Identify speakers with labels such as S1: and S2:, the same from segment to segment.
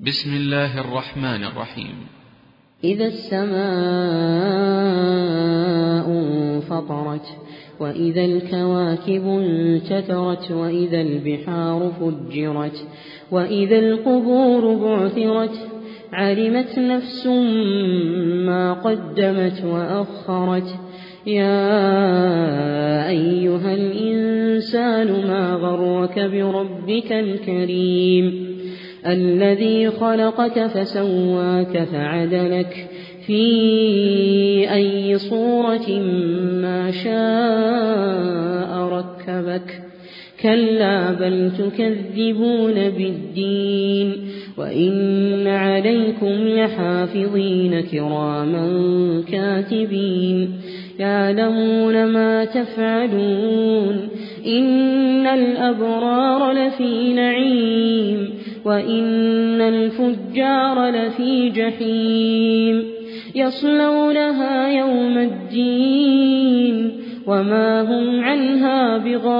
S1: بسم الله الرحمن الرحيم.
S2: إذا السماء انفطرت وإذا الكواكب انتثرت وإذا البحار فجرت وإذا القبور بعثرت علمت نفس ما قدمت وأخرت. يا أيها الإنسان ما غرك بربك الكريم الذي خلقك فسواك فعدلك في أي صورة ما شاء ركبك. كلا بل تكذبون بالدين وإن عليكم لحافظين كراما كاتبين يعلمون ما تفعلون. إن الأبرار لفي نعيم وإن الفجار لفي جحيم يصلونها يوم الدين وما هم عنها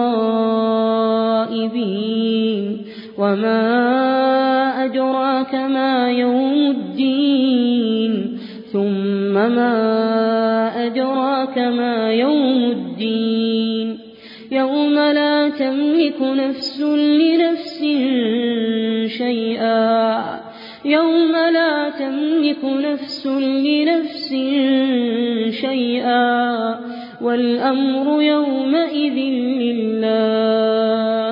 S2: بغائبين. وما أدراك ما يوم الدين ثم ما أدراك ما يوم الدين يوم لا تملك نفس لنفس شيئا يوم لا تملك نفس لنفس شيئا والأمر يومئذ لله.